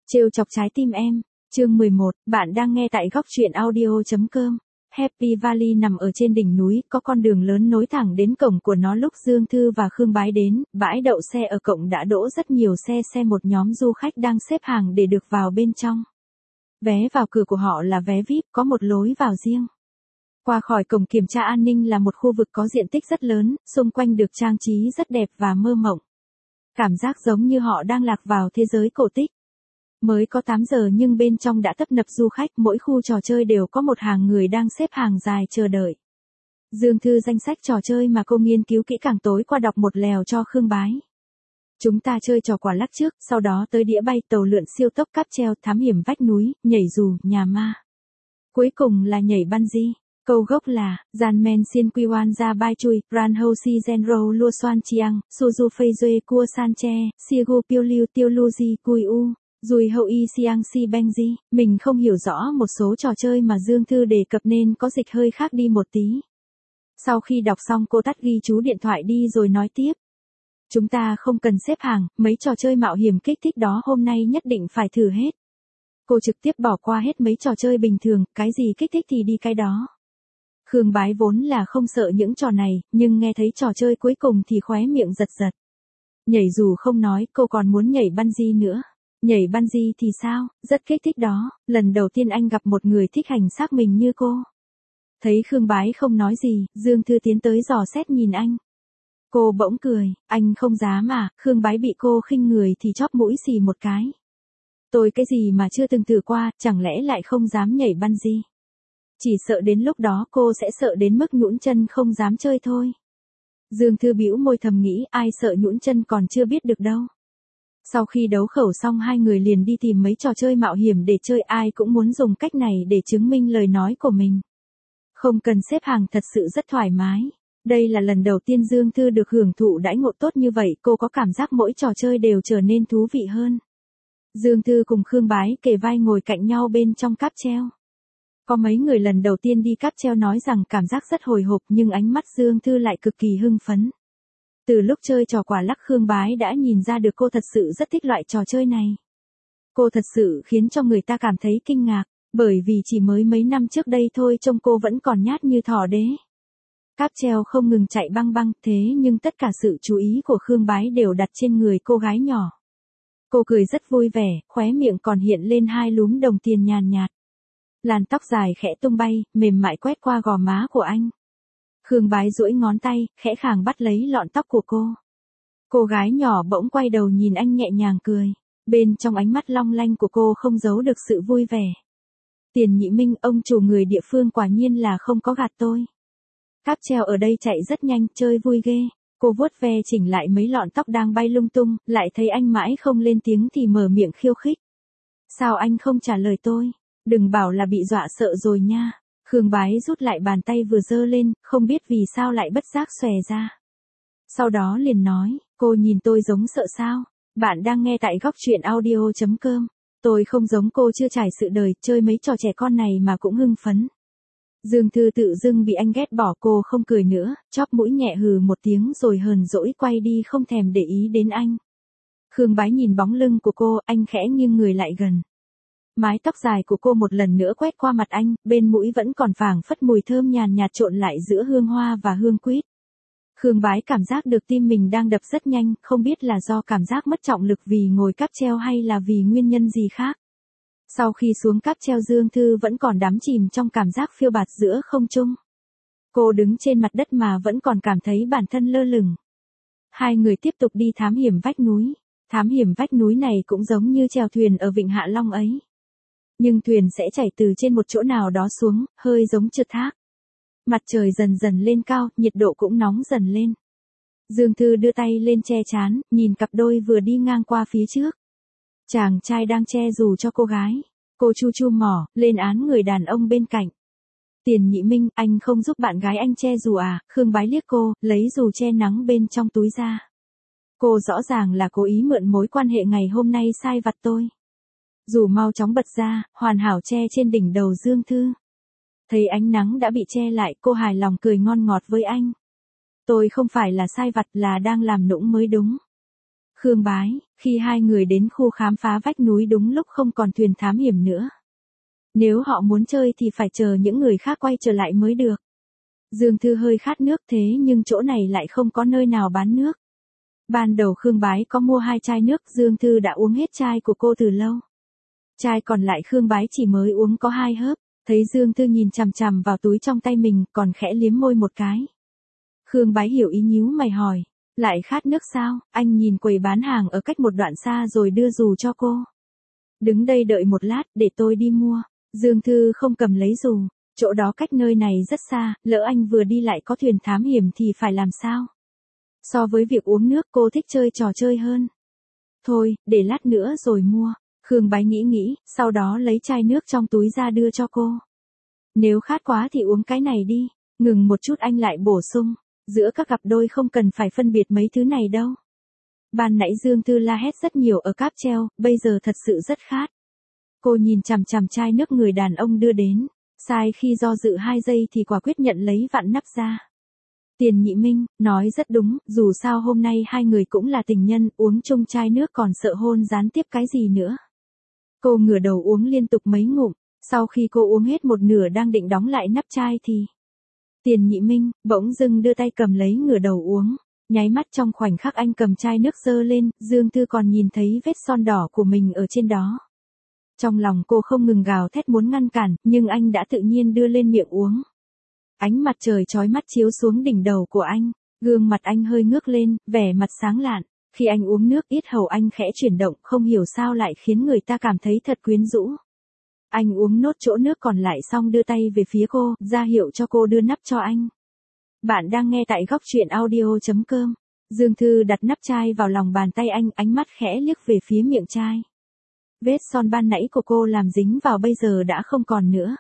Trêu chọc trái tim em. Chương 11, bạn đang nghe tại góc truyện audio.com. Happy Valley nằm ở trên đỉnh núi, có con đường lớn nối thẳng đến cổng của nó. Lúc Dương Thư và Khương Bái đến, bãi đậu xe ở cổng đã đỗ rất nhiều xe một nhóm du khách đang xếp hàng để được vào bên trong. Vé vào cửa của họ là vé VIP, có một lối vào riêng. Qua khỏi cổng kiểm tra an ninh là một khu vực có diện tích rất lớn, xung quanh được trang trí rất đẹp và mơ mộng. Cảm giác giống như họ đang lạc vào thế giới cổ tích. Mới có 8 giờ nhưng bên trong đã tấp nập du khách, mỗi khu trò chơi đều có một hàng người đang xếp hàng dài chờ đợi. Dương Thư danh sách trò chơi mà cô nghiên cứu kỹ càng tối qua đọc một lèo cho Khương Bái. Chúng ta chơi trò quả lắc trước, sau đó tới đĩa bay, tàu lượn siêu tốc, cáp treo, thám hiểm vách núi, nhảy dù, nhà ma. Cuối cùng là nhảy bungee. Câu gốc là, Gian men xin quy oan ra bai chui, ran hou si genro lua xoan chiang, suzu phây duê cua san che, siegu piêu liu tiêu lu di cui u. Dùi hậu y siang si benji, mình không hiểu rõ một số trò chơi mà Dương Thư đề cập nên có dịch hơi khác đi một tí. Sau khi đọc xong cô tắt ghi chú điện thoại đi rồi nói tiếp. Chúng ta không cần xếp hàng, mấy trò chơi mạo hiểm kích thích đó hôm nay nhất định phải thử hết. Cô trực tiếp bỏ qua hết mấy trò chơi bình thường, cái gì kích thích thì đi cái đó. Khương Bái vốn là không sợ những trò này, nhưng nghe thấy trò chơi cuối cùng thì khóe miệng giật giật. Nhảy dù không nói, cô còn muốn nhảy bungee nữa. Nhảy bungee thì sao, rất kích thích đó, lần đầu tiên anh gặp một người thích hành xác mình như cô. Thấy Khương Bái không nói gì, Dương Thư tiến tới dò xét nhìn anh. Cô bỗng cười, anh không dám à, Khương Bái bị cô khinh người thì chóp mũi xì một cái. Tôi cái gì mà chưa từng thử qua, chẳng lẽ lại không dám nhảy bungee. Chỉ sợ đến lúc đó cô sẽ sợ đến mức nhũn chân không dám chơi thôi. Dương Thư bĩu môi thầm nghĩ ai sợ nhũn chân còn chưa biết được đâu. Sau khi đấu khẩu xong hai người liền đi tìm mấy trò chơi mạo hiểm để chơi, ai cũng muốn dùng cách này để chứng minh lời nói của mình. Không cần xếp hàng, thật sự rất thoải mái. Đây là lần đầu tiên Dương Thư được hưởng thụ đãi ngộ tốt như vậy, cô có cảm giác mỗi trò chơi đều trở nên thú vị hơn. Dương Thư cùng Khương Bái kề vai ngồi cạnh nhau bên trong cáp treo. Có mấy người lần đầu tiên đi cáp treo nói rằng cảm giác rất hồi hộp nhưng ánh mắt Dương Thư lại cực kỳ hưng phấn. Từ lúc chơi trò quả lắc Khương Bái đã nhìn ra được cô thật sự rất thích loại trò chơi này. Cô thật sự khiến cho người ta cảm thấy kinh ngạc, bởi vì chỉ mới mấy năm trước đây thôi trông cô vẫn còn nhát như thỏ đế. Cáp treo không ngừng chạy băng băng, thế nhưng tất cả sự chú ý của Khương Bái đều đặt trên người cô gái nhỏ. Cô cười rất vui vẻ, khóe miệng còn hiện lên hai lúm đồng tiền nhàn nhạt. Làn tóc dài khẽ tung bay, mềm mại quét qua gò má của anh. Khương Bái duỗi ngón tay, khẽ khàng bắt lấy lọn tóc của cô. Cô gái nhỏ bỗng quay đầu nhìn anh nhẹ nhàng cười. Bên trong ánh mắt long lanh của cô không giấu được sự vui vẻ. Tiền Nhị Minh, ông chủ người địa phương quả nhiên là không có gạt tôi. Cáp treo ở đây chạy rất nhanh, chơi vui ghê. Cô vuốt ve chỉnh lại mấy lọn tóc đang bay lung tung, lại thấy anh mãi không lên tiếng thì mở miệng khiêu khích. Sao anh không trả lời tôi? Đừng bảo là bị dọa sợ rồi nha. Khương Bái rút lại bàn tay vừa giơ lên, không biết vì sao lại bất giác xòe ra. Sau đó liền nói, cô nhìn tôi giống sợ sao? Bạn đang nghe tại góc truyện audio.com. Tôi không giống cô chưa trải sự đời, chơi mấy trò trẻ con này mà cũng hưng phấn. Dương Thư tự dưng bị anh ghét bỏ, cô không cười nữa, chóp mũi nhẹ hừ một tiếng rồi hờn dỗi quay đi không thèm để ý đến anh. Khương Bái nhìn bóng lưng của cô, anh khẽ nghiêng người lại gần. Mái tóc dài của cô một lần nữa quét qua mặt anh, bên mũi vẫn còn phảng phất mùi thơm nhàn nhạt trộn lại giữa hương hoa và hương quýt. Khương Bái cảm giác được tim mình đang đập rất nhanh, không biết là do cảm giác mất trọng lực vì ngồi cáp treo hay là vì nguyên nhân gì khác. Sau khi xuống cáp treo Dương Thư vẫn còn đắm chìm trong cảm giác phiêu bạt giữa không trung. Cô đứng trên mặt đất mà vẫn còn cảm thấy bản thân lơ lửng. Hai người tiếp tục đi thám hiểm vách núi. Thám hiểm vách núi này cũng giống như chèo thuyền ở Vịnh Hạ Long ấy. Nhưng thuyền sẽ chảy từ trên một chỗ nào đó xuống, hơi giống trượt thác. Mặt trời dần dần lên cao, nhiệt độ cũng nóng dần lên. Dương Thư đưa tay lên che trán, nhìn cặp đôi vừa đi ngang qua phía trước. Chàng trai đang che dù cho cô gái. Cô chu chu mỏ, lên án người đàn ông bên cạnh. Tiền Nhị Minh, anh không giúp bạn gái anh che dù à? Khương Bái liếc cô, lấy dù che nắng bên trong túi ra. Cô rõ ràng là cố ý mượn mối quan hệ ngày hôm nay sai vặt tôi. Dù mau chóng bật ra, hoàn hảo che trên đỉnh đầu Dương Thư. Thấy ánh nắng đã bị che lại, cô hài lòng cười ngon ngọt với anh. Tôi không phải là sai vặt, là đang làm nũng mới đúng. Khương Bái, khi hai người đến khu khám phá vách núi đúng lúc không còn thuyền thám hiểm nữa. Nếu họ muốn chơi thì phải chờ những người khác quay trở lại mới được. Dương Thư hơi khát nước thế nhưng chỗ này lại không có nơi nào bán nước. Ban đầu Khương Bái có mua 2 chai nước, Dương Thư đã uống hết chai của cô từ lâu. Chai còn lại Khương Bái chỉ mới uống có 2 hớp, thấy Dương Thư nhìn chằm chằm vào túi trong tay mình còn khẽ liếm môi một cái. Khương Bái hiểu ý nhíu mày hỏi, lại khát nước sao? Anh nhìn quầy bán hàng ở cách một đoạn xa rồi đưa dù cho cô. Đứng đây đợi một lát để tôi đi mua. Dương Thư không cầm lấy dù, chỗ đó cách nơi này rất xa, lỡ anh vừa đi lại có thuyền thám hiểm thì phải làm sao? So với việc uống nước cô thích chơi trò chơi hơn. Thôi, để lát nữa rồi mua. Khương Bái nghĩ nghĩ, sau đó lấy chai nước trong túi ra đưa cho cô. Nếu khát quá thì uống cái này đi. Ngừng một chút anh lại bổ sung, giữa các cặp đôi không cần phải phân biệt mấy thứ này đâu. Ban nãy Dương Thư la hét rất nhiều ở cáp treo, bây giờ thật sự rất khát. Cô nhìn chằm chằm chai nước người đàn ông đưa đến, sai khi do dự 2 giây thì quả quyết nhận lấy vặn nắp ra. Tiền Nhị Minh, nói rất đúng, dù sao hôm nay hai người cũng là tình nhân, uống chung chai nước còn sợ hôn gián tiếp cái gì nữa. Cô ngửa đầu uống liên tục mấy ngụm, sau khi cô uống hết một nửa đang định đóng lại nắp chai thì Tiền Nhị Minh bỗng dưng đưa tay cầm lấy ngửa đầu uống, nháy mắt trong khoảnh khắc anh cầm chai nước giơ lên, Dương Thư còn nhìn thấy vết son đỏ của mình ở trên đó. Trong lòng cô không ngừng gào thét muốn ngăn cản, nhưng anh đã tự nhiên đưa lên miệng uống. Ánh mặt trời chói mắt chiếu xuống đỉnh đầu của anh, gương mặt anh hơi ngước lên, vẻ mặt sáng lạn. Khi anh uống nước yết hầu anh khẽ chuyển động, không hiểu sao lại khiến người ta cảm thấy thật quyến rũ. Anh uống nốt chỗ nước còn lại xong đưa tay về phía cô, ra hiệu cho cô đưa nắp cho anh. Bạn đang nghe tại góc truyện audio.com. Dương Thư đặt nắp chai vào lòng bàn tay anh, ánh mắt khẽ liếc về phía miệng chai. Vết son ban nãy của cô làm dính vào bây giờ đã không còn nữa.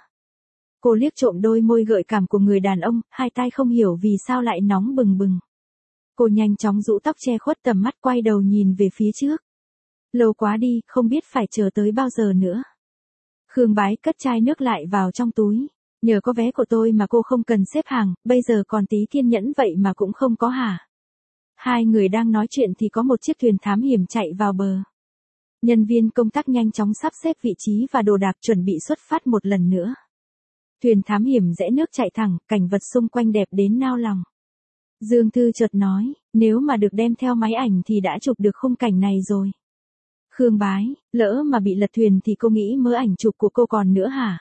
Cô liếc trộm đôi môi gợi cảm của người đàn ông, hai tay không hiểu vì sao lại nóng bừng bừng. Cô nhanh chóng rũ tóc che khuất tầm mắt, quay đầu nhìn về phía trước. Lâu quá đi, không biết phải chờ tới bao giờ nữa. Khương Bái cất chai nước lại vào trong túi. Nhờ có vé của tôi mà cô không cần xếp hàng, bây giờ còn tí kiên nhẫn vậy mà cũng không có hả? Hai người đang nói chuyện thì có một chiếc thuyền thám hiểm chạy vào bờ. Nhân viên công tác nhanh chóng sắp xếp vị trí và đồ đạc chuẩn bị xuất phát một lần nữa. Thuyền thám hiểm rẽ nước chạy thẳng, cảnh vật xung quanh đẹp đến nao lòng. Dương Thư chợt nói, nếu mà được đem theo máy ảnh thì đã chụp được khung cảnh này rồi. Khương Bái, lỡ mà bị lật thuyền thì cô nghĩ mớ ảnh chụp của cô còn nữa hả?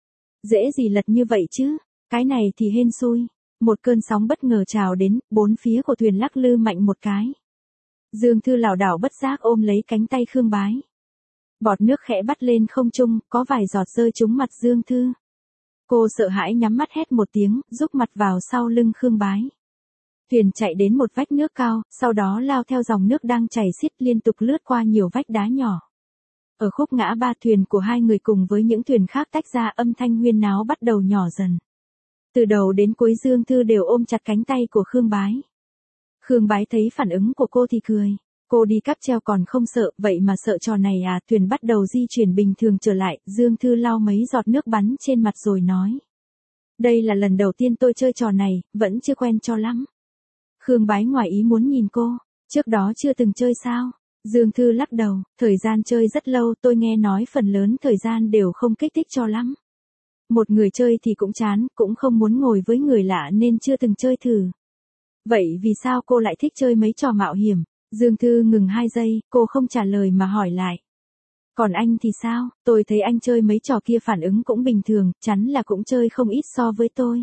Dễ gì lật như vậy chứ, cái này thì hên xui. Một cơn sóng bất ngờ trào đến, bốn phía của thuyền lắc lư mạnh một cái. Dương Thư lảo đảo bất giác ôm lấy cánh tay Khương Bái. Bọt nước khẽ bắt lên không trung, có vài giọt rơi trúng mặt Dương Thư. Cô sợ hãi nhắm mắt hét một tiếng, rúc mặt vào sau lưng Khương Bái. Thuyền chạy đến một vách nước cao, sau đó lao theo dòng nước đang chảy xiết liên tục lướt qua nhiều vách đá nhỏ. Ở khúc ngã ba, thuyền của hai người cùng với những thuyền khác tách ra, âm thanh huyên náo bắt đầu nhỏ dần. Từ đầu đến cuối Dương Thư đều ôm chặt cánh tay của Khương Bái. Khương Bái thấy phản ứng của cô thì cười. Cô đi cáp treo còn không sợ, vậy mà sợ trò này à? Thuyền bắt đầu di chuyển bình thường trở lại, Dương Thư lau mấy giọt nước bắn trên mặt rồi nói. Đây là lần đầu tiên tôi chơi trò này, vẫn chưa quen cho lắm. Khương Bái ngoài ý muốn nhìn cô, trước đó chưa từng chơi sao? Dương Thư lắc đầu, thời gian chơi rất lâu, tôi nghe nói phần lớn thời gian đều không kích thích cho lắm. Một người chơi thì cũng chán, cũng không muốn ngồi với người lạ nên chưa từng chơi thử. Vậy vì sao cô lại thích chơi mấy trò mạo hiểm? Dương Thư ngừng 2 giây, cô không trả lời mà hỏi lại. Còn anh thì sao? Tôi thấy anh chơi mấy trò kia phản ứng cũng bình thường, chắn là cũng chơi không ít so với tôi.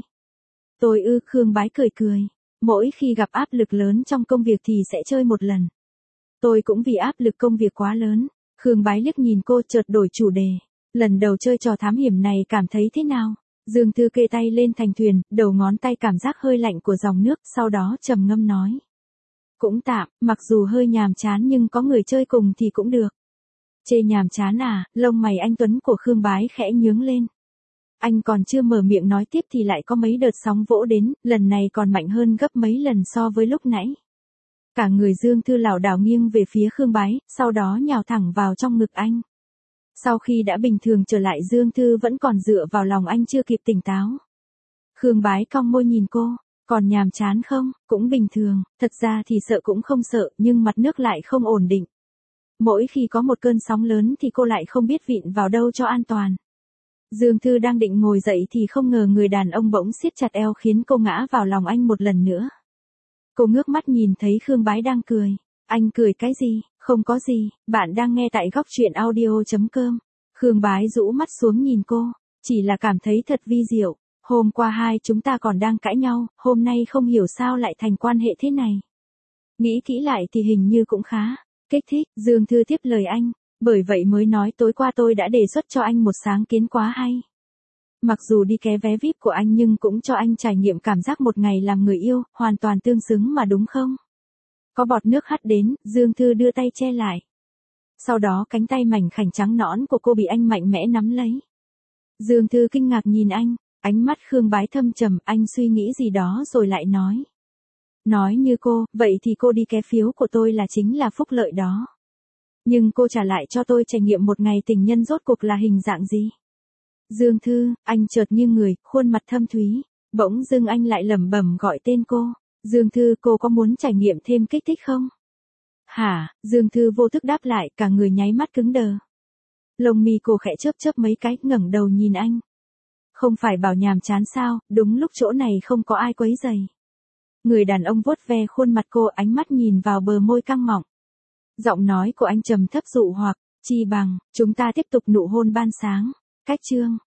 Khương Bái cười cười. Mỗi khi gặp áp lực lớn trong công việc thì sẽ chơi một lần. Tôi cũng vì áp lực công việc quá lớn. Khương Bái liếc nhìn cô chợt đổi chủ đề. Lần đầu chơi trò thám hiểm này cảm thấy thế nào? Dương Thư kê tay lên thành thuyền, đầu ngón tay cảm giác hơi lạnh của dòng nước, sau đó trầm ngâm nói. Cũng tạm, mặc dù hơi nhàm chán nhưng có người chơi cùng thì cũng được. Chê nhàm chán à? Lông mày anh Tuấn của Khương Bái khẽ nhướng lên. Anh còn chưa mở miệng nói tiếp thì lại có mấy đợt sóng vỗ đến, lần này còn mạnh hơn gấp mấy lần so với lúc nãy. Cả người Dương Thư lảo đảo nghiêng về phía Khương Bái, sau đó nhào thẳng vào trong ngực anh. Sau khi đã bình thường trở lại, Dương Thư vẫn còn dựa vào lòng anh chưa kịp tỉnh táo. Khương Bái cong môi nhìn cô, Còn nhàm chán không? Cũng bình thường, thật ra thì sợ cũng không sợ, nhưng mặt nước lại không ổn định. Mỗi khi có một cơn sóng lớn thì cô lại không biết vịn vào đâu cho an toàn. Dương Thư đang định ngồi dậy thì không ngờ người đàn ông bỗng siết chặt eo khiến cô ngã vào lòng anh một lần nữa. Cô ngước mắt nhìn thấy Khương Bái đang cười. Anh cười cái gì? Không có gì, bạn đang nghe tại góc truyện audio.com. Khương Bái rũ mắt xuống nhìn cô, chỉ là cảm thấy thật vi diệu. Hôm qua hai chúng ta còn đang cãi nhau, hôm nay không hiểu sao lại thành quan hệ thế này. Nghĩ kỹ lại thì hình như cũng khá kích thích. Dương Thư tiếp lời anh, bởi vậy mới nói tối qua tôi đã đề xuất cho anh một sáng kiến quá hay. Mặc dù đi ké vé VIP của anh nhưng cũng cho anh trải nghiệm cảm giác một ngày làm người yêu, hoàn toàn tương xứng mà đúng không? Có bọt nước hắt đến, Dương Thư đưa tay che lại. Sau đó cánh tay mảnh khảnh trắng nõn của cô bị anh mạnh mẽ nắm lấy. Dương Thư kinh ngạc nhìn anh, ánh mắt Khương Bái thâm trầm, anh suy nghĩ gì đó rồi lại nói. Nói như cô, vậy thì cô đi ké phiếu của tôi là chính là phúc lợi đó. Nhưng cô trả lại cho tôi trải nghiệm một ngày tình nhân rốt cuộc là hình dạng gì? Dương Thư, anh chợt nghiêng người, khuôn mặt thâm thúy. Bỗng dưng anh lại lẩm bẩm gọi tên cô. Dương Thư, cô có muốn trải nghiệm thêm kích thích không? Hả? Dương Thư vô thức đáp lại, cả người nháy mắt cứng đờ. Lông mi cô khẽ chớp chớp mấy cái, ngẩng đầu nhìn anh. Không phải bảo nhàm chán sao, đúng lúc chỗ này không có ai quấy rầy. Người đàn ông vuốt ve khuôn mặt cô, ánh mắt nhìn vào bờ môi căng mọng. Giọng nói của anh trầm thấp dụ hoặc, chi bằng, chúng ta tiếp tục nụ hôn ban sáng. Cách chương.